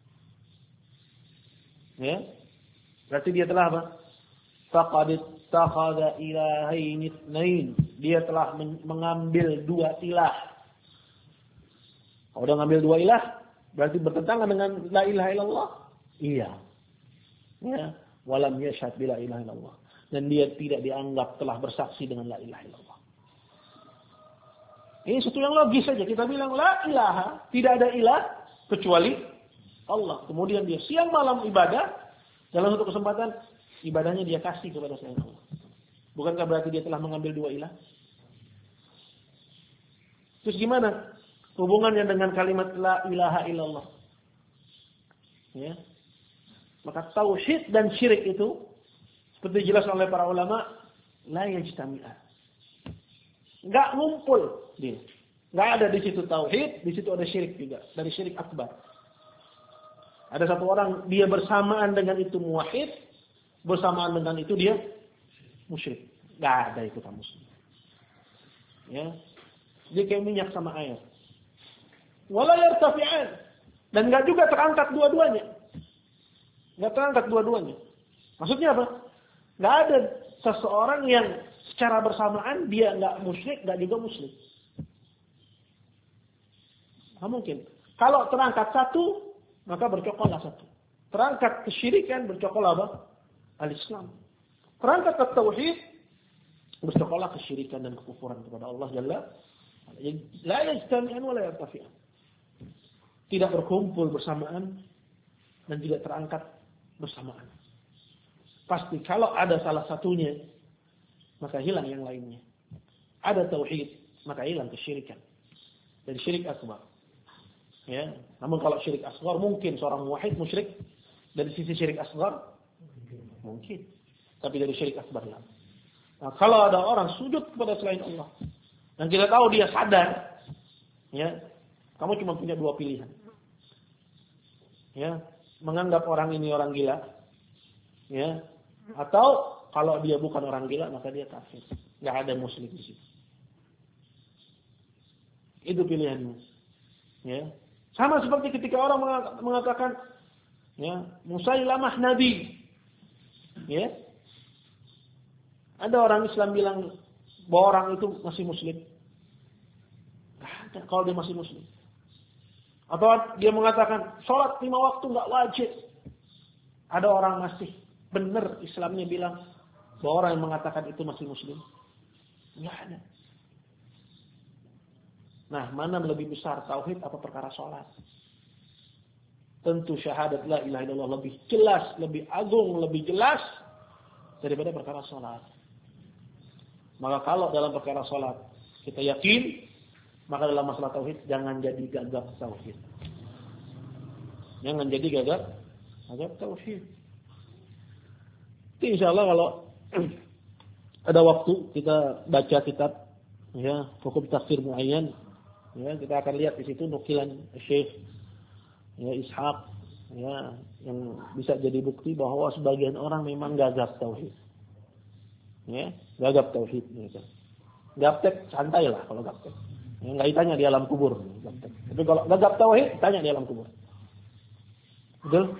Ya. Berarti dia telah apa? Faqad ittakhadha ilahaini itsnain. Dia telah mengambil 2 ilah. Kalau udah ngambil 2 ilah, berarti bertentangan dengan la ilaha illallah. Iya. Ya. Walam yashhad bila ilaha illallah. Dan dia tidak dianggap telah bersaksi dengan la ilaha illallah. Ini sesuatu yang logis saja. Kita bilang la ilaha, tidak ada ilah kecuali Allah. Kemudian dia siang malam ibadah. Dalam satu kesempatan, ibadahnya dia kasih kepada selain Allah. Bukankah berarti dia telah mengambil 2 ilah? Terus gimana hubungannya dengan kalimat la ilaha illallah? Ya. Maka tauhid dan syirik itu, seperti dijelaskan oleh para ulama, la yajtami'an. Enggak ngumpul dia. Enggak ada di situ tauhid, di situ ada syirik juga, dari syirik akbar. Ada satu orang dia bersamaan dengan itu muwahhid, bersamaan dengan itu dia musyrik. Enggak ada itu kamu. Ya. Dia kayak minyak sama air. Wala yartafi'an. Dan enggak juga terangkat dua-duanya. Enggak terangkat dua-duanya. Maksudnya apa? Enggak ada seseorang yang secara bersamaan dia enggak musyrik, enggak juga muslim. Enggak mungkin. Kalau terangkat satu, maka bercokollah satu. Terangkat kesyirikan, bercokollah apa? Al-Islam. Terangkat ke tauhid, bercokollah kesyirikan dan kekufuran kepada Allah Jalla. La yajtami'an wa la yartafi'an. Tidak berkumpul bersamaan dan tidak terangkat bersamaan. Pasti kalau ada salah satunya, maka hilang yang lainnya. Ada tauhid, maka hilang kesyirikan. Dan syirik akbar. Ya, namun kalau syirik asghar mungkin seorang muwahhid musyrik dari sisi syirik asghar mungkin, tapi dari syirik akbar lah. Nah, kalau ada orang sujud kepada selain Allah dan kita tahu dia sadar, ya, kamu cuma punya 2 pilihan. Ya, menganggap orang ini orang gila, ya, atau kalau dia bukan orang gila maka dia kafir. Enggak ada muslim di situ. Itu pilihanmu. Ya. Sama seperti ketika orang mengatakan, ya, Musailamah nabi. Ya. Ada orang Islam bilang bahwa orang itu masih muslim. Enggak ada kalau dia masih muslim. Atau dia mengatakan salat 5 waktu enggak wajib. Ada orang masih benar Islamnya bilang bahwa orang yang mengatakan itu masih muslim. Enggak ada. Nah, mana lebih besar tauhid apa perkara salat? Tentu syahadat la ilaha illallah lebih jelas, lebih agung, lebih jelas daripada perkara salat. Maka kalau dalam perkara salat kita yakin, maka dalam masalah tauhid jangan jadi gagap tauhid. Jangan jadi gagap tauhid. Insyaallah kalau ada waktu kita baca kitab, ya, hukum tafsir muayyan. Ya, kita akan lihat di situ nukilan Syekh, ya, Ishaq, ya, yang bisa jadi bukti bahwa sebagian orang memang gagap tauhid. Ya, gagap tauhid gitu. Gaptek santai lah kalau gaptek. Ya, enggak ditanya di alam kubur, gaptek. Tapi kalau gagap tauhid tanya di alam kubur. Betul?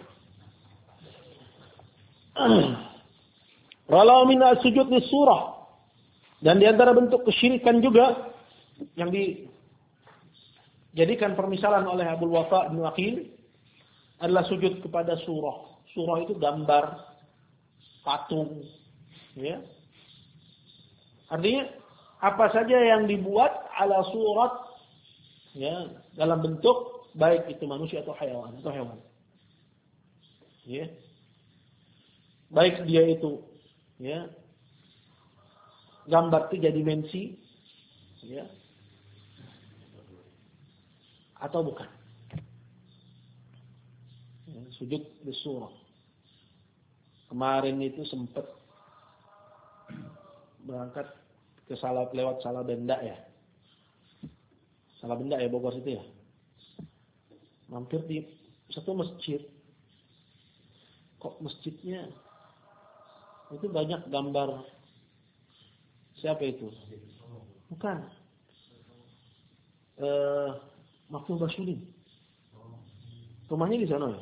Walau min as-sujud lis-surah. Dan di antara bentuk kesyirikan juga yang dijadikan permisalan oleh Abdul Wafa bin Aqil adalah sujud kepada surah. Surah itu gambar patung, ya. Artinya apa saja yang dibuat ala surat, ya, dalam bentuk baik itu manusia atau hewan ya. Baik dia itu, ya, gambar 3 dimensi, ya, atau bukan. Ya, sujud di surah. Kemarin itu sempat berangkat ke lewat Salabenda ya. Salabenda ya, Bogor situ ya. mampir di satu masjid. Kok masjidnya itu banyak gambar siapa itu? Bukan. Makhluk Basyurin. Rumahnya di sana ya?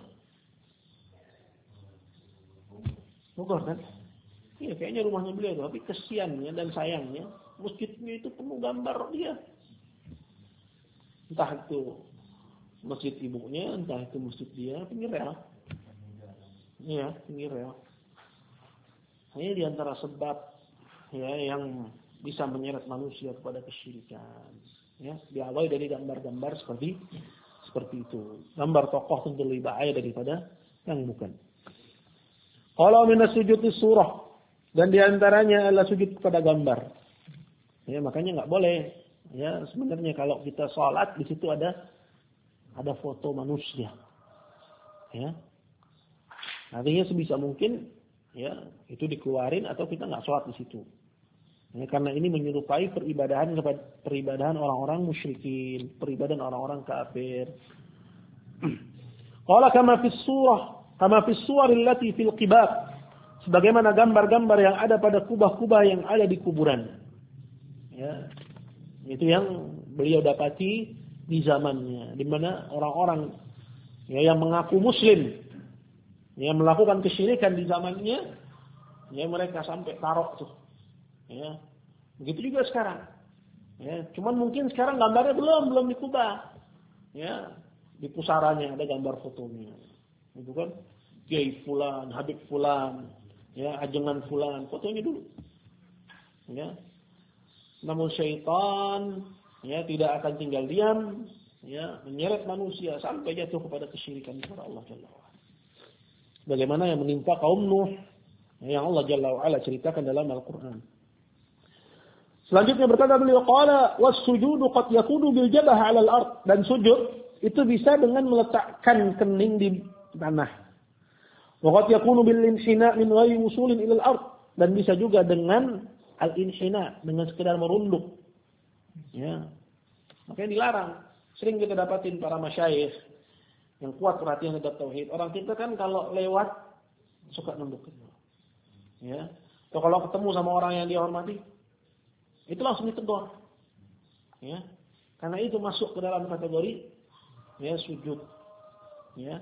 Bogor kan? Iya, kayaknya rumahnya beliau. Tapi kesiannya dan sayangnya, masjidnya itu penuh gambar dia. Entah itu masjid ibunya, entah itu masjid dia, pinggir rel. Iya, pinggir rel. Ini di antara sebab ya yang bisa menyeret manusia kepada kesyirikan. Ya, diawali dari gambar-gambar seperti itu. Gambar tokoh tentu lebih bahaya daripada yang bukan. Kalau minas sujud surah dan diantaranya adalah sujud kepada gambar. Ya, makanya nggak boleh. Ya, sebenarnya kalau kita sholat di situ ada foto manusia. Ya, artinya sebisa mungkin ya itu dikeluarin atau kita nggak sholat di situ. Ya, karena ini menyerupai peribadahan orang-orang musyrikin, peribadahan orang-orang kafir. Qala kama fi surah allati fil qibab. Sebagaimana gambar-gambar yang ada pada kubah-kubah yang ada di kuburan. Ya. Itu yang beliau dapati di zamannya, di mana orang-orang ya, yang mengaku muslim yang melakukan kesyirikan di zamannya, ya mereka sampai taruh tuh. Ya. Begitu juga sekarang. Ya, cuman mungkin sekarang gambarnya belum dikubah. Ya, di pusaranya ada gambar fotonya. Itu kan Kiai fulan, Habib fulan, ya, ajengan fulan, fotonya dulu. Ya. Namun syaitan ya tidak akan tinggal diam, ya, menyeret manusia sampai jatuh kepada kesyirikan kepada Allah Jalla wa Ala. Bagaimana yang menimpa kaum Nuh yang Allah Jalla wa Ala ceritakan dalam Al-Qur'an. Selanjutnya berkata beliau, qala was-sujudu qad yakunu bil jabah 'ala al-ard, dan sujud itu bisa dengan meletakkan kening di tanah. Wa qad yakunu bil inhina min ghairi wusulin ila al-ard, dan bisa juga dengan al-inhina, dengan sekedar merunduk. Ya. Makanya dilarang. Sering kita dapatin para masyayikh yang kuat perhatian terhadap tauhid. Orang kita kan kalau lewat suka nunduk. Ya. Atau kalau ketemu sama orang yang dihormati, itu langsung ditegur. Ya. Karena itu masuk ke dalam kategori ya sujud. Ya.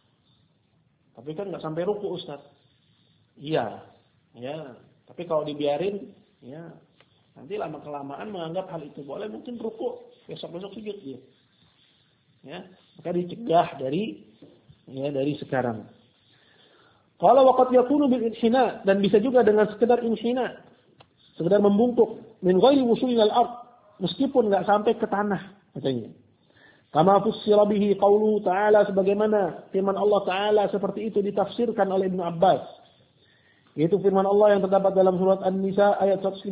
Tapi kan enggak sampai ruku, Ustaz. Iya. Ya. Tapi kalau dibiarin ya nanti lama-kelamaan menganggap hal itu boleh, mungkin ruku, besok-besok sujud dia. Ya, maka dicegah dari sekarang. Kalau waqad yakunu bil inhina, dan bisa juga dengan sekedar inhina, sekedar membungkuk, min ghairi wusulil al-ard, meskipun enggak sampai ke tanah katanya. Kama fussira bihi qauluhu ta'ala, sebagaimana firman Allah Ta'ala seperti itu ditafsirkan oleh Ibnu Abbas. Yaitu firman Allah yang terdapat dalam surat An-Nisa ayat 154.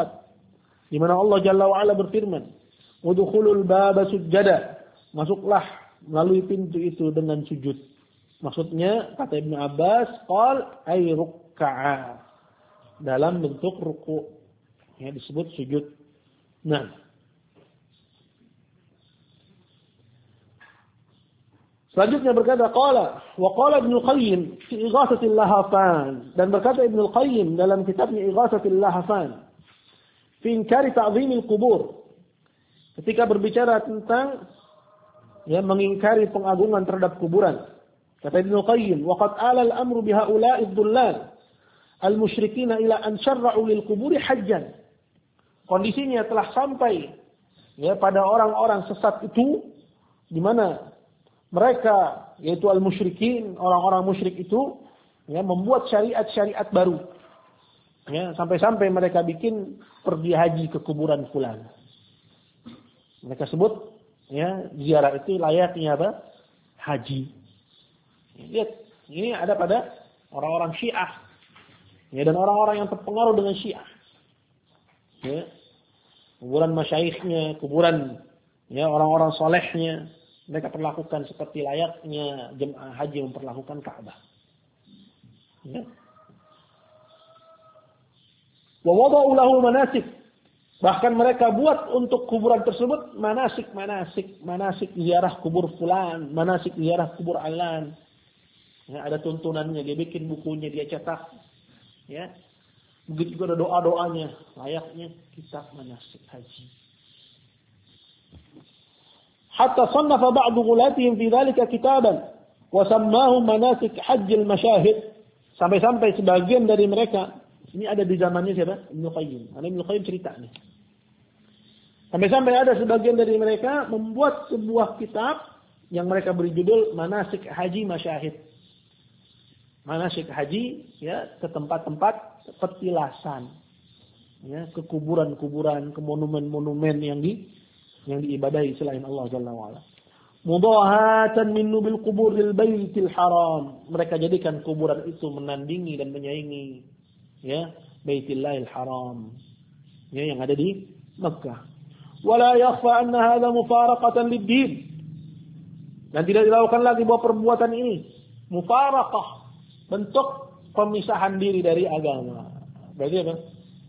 Di mana Allah Jalla wa Ala berfirman, "Udkhulul baba sujjada." Masuklah melalui pintu itu dengan sujud. Maksudnya kata Ibnu Abbas, qal ay ruk'a, dalam bentuk ruku. Ya, disebut sujud. Nah, selanjutnya berkata wa qala Ibnu Qayyim fi Ighatsatil Lahafan, dan berkata Ibnu Qayyim dalam kitabnya Ighatsatil Lahafan fi inkari ta'zimil qubur, ketika berbicara tentang ya mengingkari pengagungan terhadap kuburan. Kata Ibnu Qayyim, wa qad ala al-amru bi haula'i ad-dullal al-musyrikin ila an syarra'u lil quburi hajjan. Kondisinya telah sampai ya pada orang-orang sesat itu, di mana mereka yaitu al-musyrikin, orang-orang musyrik itu ya membuat syariat-syariat baru. Ya, sampai-sampai mereka bikin pergi haji ke kuburan fulan. Mereka sebut ya ziarah itu layaknya apa? Haji. Lihat, ini ada pada orang-orang Syiah. Ya, dan orang-orang yang terpengaruh dengan Syiah. Ya. Kuburan masyaikhnya, kuburan ya orang-orang solehnya, mereka perlakukan seperti layaknya jemaah haji memperlakukan Ka'bah. Ya. Wa wada'u lahu manasik. Bahkan mereka buat untuk kuburan tersebut manasik ziarah kubur fulan, manasik ziarah kubur alan. Ya, ada tuntunannya, dia bikin bukunya, dia cetak. Ya. Begitu juga ada doa-doanya, layaknya kitab manasik haji. Hatta sannafa ba'du ghulatihim fi dhalika kitaban wa sammahu manasik hajjil masyahid. Sampai-sampai sebagian dari mereka, ini ada di zamannya siapa? Ibnu Qayyim. Ibnu Qayyim cerita nih. Sampai-sampai ada sebagian dari mereka membuat sebuah kitab yang mereka beri judul Manasik Haji Masyahid. Manasik haji, ya, ke tempat-tempat petilasan, ya, ke kuburan-kuburan, ke monumen-monumen yang diibadahi selain Allah Jalla wa'ala. Mudahatan min nubil kubur lil baitil haram. Mereka jadikan kuburan itu menandingi dan menyaingi, ya, Baitillahil Haram, ya, yang ada di Mekah. Wala yakhfa anna hadha mufaraqatan lid-din. Dan tidak dilakukan lagi bahwa perbuatan ini mufaraqah, bentuk pemisahan diri dari agama. Berarti apa?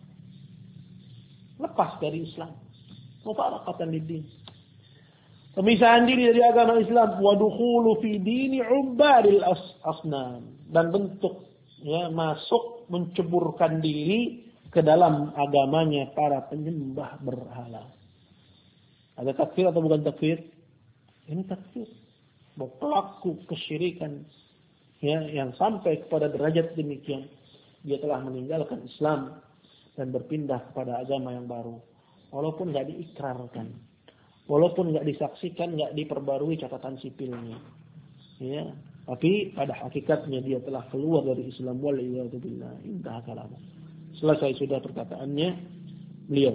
Lepas dari Islam. Mufaraqatan lid-din. Pemisahan diri dari agama Islam, wa dukhulu fi dini ubadil asnam, dan bentuk, ya, masuk menceburkan diri ke dalam agamanya para penyembah berhala. Ada takfir atau bukan takfir? Ini takfir. Bahwa pelaku kesyirikan, ya, yang sampai kepada derajat demikian, dia telah meninggalkan Islam dan berpindah kepada agama yang baru. Walaupun nggak diikrarkan, walaupun nggak disaksikan, nggak diperbarui catatan sipilnya, ya, tapi pada hakikatnya dia telah keluar dari Islam. Waliyadu billah. Intah kalam. Selesai sudah perkataannya beliau.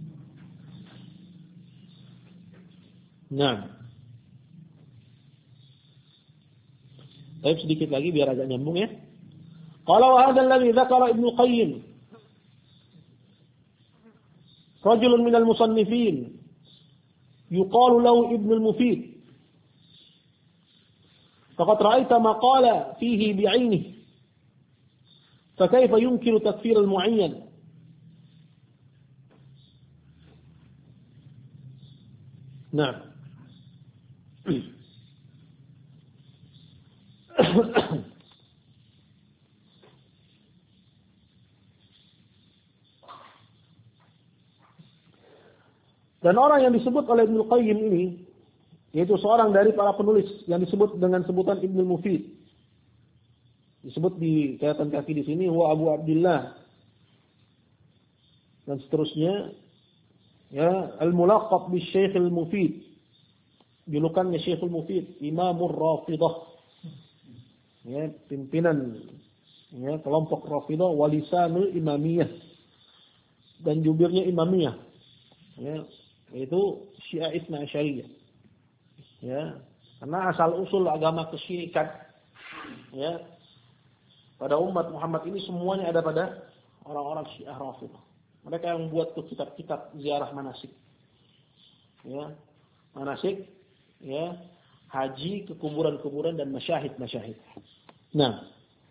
Nah, baik, sedikit lagi biar agak nyambung, ya. Qala wa hadha alladhi dzakara Ibnu Qayyim rajulun minal musannifin yuqalu lahu Ibnu al-Mufid faqad ra'aita ma qala fihi bi'ainihi fakayfa yunkiru takfir al-mu'ayyan. Nah, dan orang yang disebut oleh Ibnu Qayyim ini, yaitu seorang dari para penulis yang disebut dengan sebutan Ibnu Mufid. Disebut di catatan kaki di sini wa Abu Abdullah dan seterusnya, ya, al-mulaqab bi Syekh al-Mufid. Julukannya Syekhul Mufid, Imamur Rafidah. Ya, pimpinan, ya, kelompok Rafidah, walisanul Imamiyah, dan jubirnya Imamiyah, ya, yaitu Syiah Itsna Asyariyah, ya, karena asal usul agama kesyirikan, ya, pada umat Muhammad ini semuanya ada pada orang-orang Syiah Rafidah. Mereka yang membuat kitab-kitab ziarah manasik, ya, manasik, ya, haji ke kuburan-kuburan dan masyahid. Nah,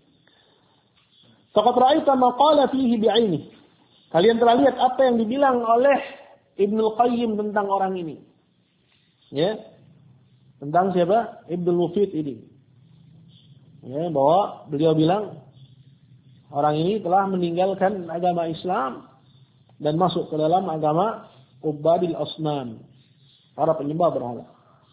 faqad ra'aita ma qala fihi bi'aini. Kalian telah lihat apa yang dibilang oleh Ibnu Qayyim tentang orang ini. Ya. Tentang siapa? Ibnu Mufid ini. Ya, bahwa beliau bilang orang ini telah meninggalkan agama Islam dan masuk ke dalam agama Ubadil Asnam, para penyembah berhala.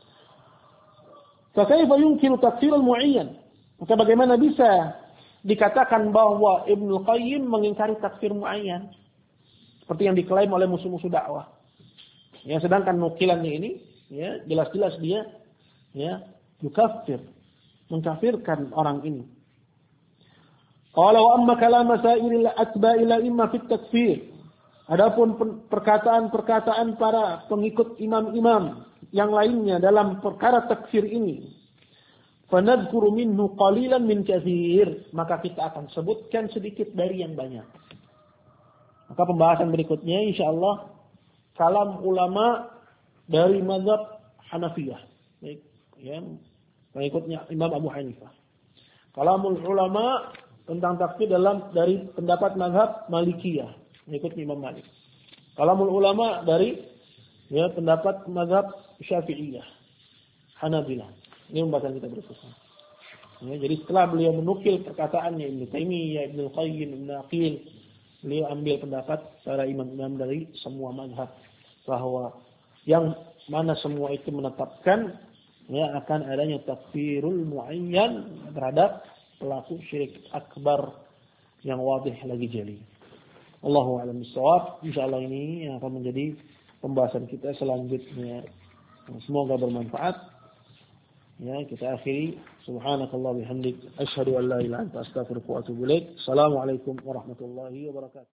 Fa kaifa yumkinu takfir al-mu'ayyan? Maka bagaimana bisa dikatakan bahwa Ibnu Qayyim mengingkari takfir mu'ayyan seperti yang diklaim oleh musuh-musuh dakwah. Ya, sedangkan nukilannya ini, ya, jelas-jelas dia, ya, yukafir, mengkafirkan orang ini. Qala wa amma kalam masailil atba'il imma fit takfir. Adapun perkataan-perkataan para pengikut imam-imam yang lainnya dalam perkara takfir ini, fanadhkuru minhu qalilan min katsir, maka kita akan sebutkan sedikit dari yang banyak. Maka pembahasan berikutnya insyaallah kalam ulama dari mazhab Hanafiyah, baik, ya, pengikutnya Imam Abu Hanifah. Kalamul ulama tentang takfir dari pendapat mazhab Malikiyah, pengikutnya Imam Malik. Kalamul ulama dari pendapat mazhab Syafi'iyah, Hanabilah. Ini pembahasan kita berikutnya. Jadi setelah beliau menukil perkataannya Ibnu Taimiyah, Ibnu Qayyim, Ibnu Aqil, beliau ambil pendapat para imam-imam dari semua mazhab bahwa yang mana semua itu menetapkan akan adanya takfirul muayyan terhadap pelaku syirik akbar yang wadih lagi jeli. Allahu a'lam bishawab. Insyaallah ini yang akan menjadi pembahasan kita selanjutnya. Semoga bermanfaat. Kita akhiri. Subhanakallah bihamdik. Asyhadu an la ilaha illa anta astaghfiruka wa atubu ilaik. Assalamualaikum warahmatullahi wabarakatuh.